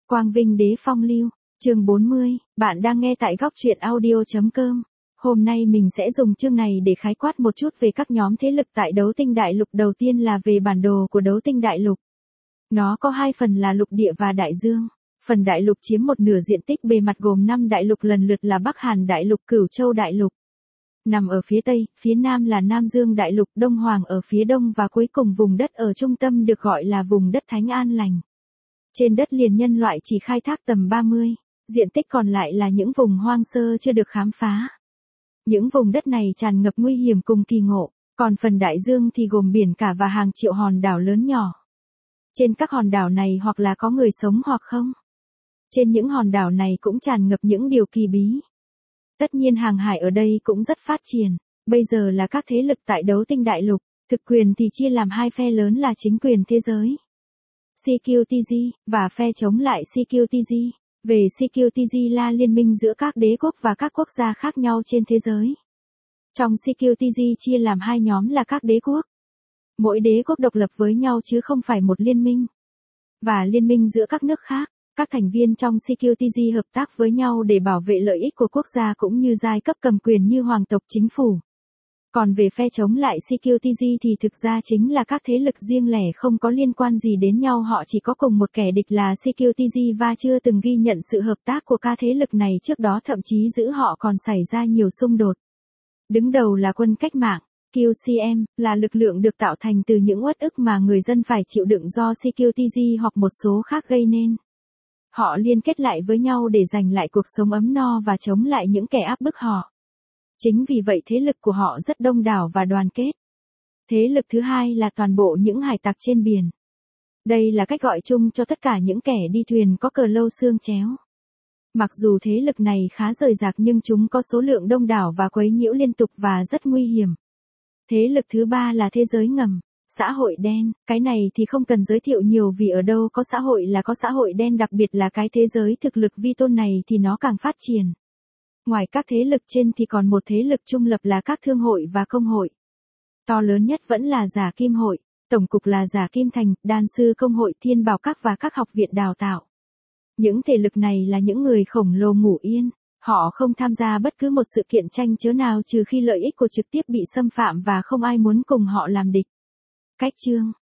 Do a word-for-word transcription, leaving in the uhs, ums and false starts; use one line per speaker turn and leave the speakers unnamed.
Quang Vinh Đế Phong Lưu, chương bốn mươi, bạn đang nghe tại góc truyện audio.com. Hôm nay mình sẽ dùng chương này để khái quát một chút về các nhóm thế lực tại Đấu Tinh Đại Lục. Đầu tiên là về bản đồ của Đấu Tinh Đại Lục. Nó có hai phần là lục địa và đại dương. Phần đại lục chiếm một nửa diện tích bề mặt gồm năm đại lục lần lượt là Bắc Hàn Đại Lục, Cửu Châu Đại Lục. Nằm ở phía tây, phía nam là Nam Dương Đại Lục, Đông Hoàng ở phía đông và cuối cùng vùng đất ở trung tâm được gọi là vùng đất Thánh An Lành. Trên đất liền nhân loại chỉ khai thác tầm ba mươi, diện tích còn lại là những vùng hoang sơ chưa được khám phá. Những vùng đất này tràn ngập nguy hiểm cùng kỳ ngộ, còn phần đại dương thì gồm biển cả và hàng triệu hòn đảo lớn nhỏ. Trên các hòn đảo này hoặc là có người sống hoặc không. Trên những hòn đảo này cũng tràn ngập những điều kỳ bí. Tất nhiên hàng hải ở đây cũng rất phát triển. Bây giờ là các thế lực tại Đấu Tinh Đại Lục, thực quyền thì chia làm hai phe lớn là chính quyền thế giới, xê quy tê giê, và phe chống lại xê quy tê giê. Về xê quy tê giê là liên minh giữa các đế quốc và các quốc gia khác nhau trên thế giới. Trong xê quy tê giê chia làm hai nhóm là các đế quốc. Mỗi đế quốc độc lập với nhau chứ không phải một liên minh. Và liên minh giữa các nước khác. Các thành viên trong xê quy tê giê hợp tác với nhau để bảo vệ lợi ích của quốc gia cũng như giai cấp cầm quyền như hoàng tộc, chính phủ. Còn về phe chống lại xê quy tê giê thì thực ra chính là các thế lực riêng lẻ không có liên quan gì đến nhau, họ chỉ có cùng một kẻ địch là xê quy tê giê và chưa từng ghi nhận sự hợp tác của các thế lực này trước đó, thậm chí giữa họ còn xảy ra nhiều xung đột. Đứng đầu là quân cách mạng, quy xê em, là lực lượng được tạo thành từ những uất ức mà người dân phải chịu đựng do xê quy tê giê hoặc một số khác gây nên. Họ liên kết lại với nhau để giành lại cuộc sống ấm no và chống lại những kẻ áp bức họ. Chính vì vậy thế lực của họ rất đông đảo và đoàn kết. Thế lực thứ hai là toàn bộ những hải tặc trên biển. Đây là cách gọi chung cho tất cả những kẻ đi thuyền có cờ lâu xương chéo. Mặc dù thế lực này khá rời rạc nhưng chúng có số lượng đông đảo và quấy nhiễu liên tục và rất nguy hiểm. Thế lực thứ ba là thế giới ngầm, xã hội đen. Cái này thì không cần giới thiệu nhiều vì ở đâu có xã hội là có xã hội đen, đặc biệt là cái thế giới thực lực vi tôn này thì nó càng phát triển. Ngoài các thế lực trên thì còn một thế lực trung lập là các thương hội và công hội. To lớn nhất vẫn là Giả Kim Hội, tổng cục là Giả Kim Thành, Đan Sư Công Hội, Thiên Bảo Các và các học viện đào tạo. Những thế lực này là những người khổng lồ ngủ yên, họ không tham gia bất cứ một sự kiện tranh chớ nào trừ khi lợi ích của trực tiếp bị xâm phạm và không ai muốn cùng họ làm địch. Cách chương,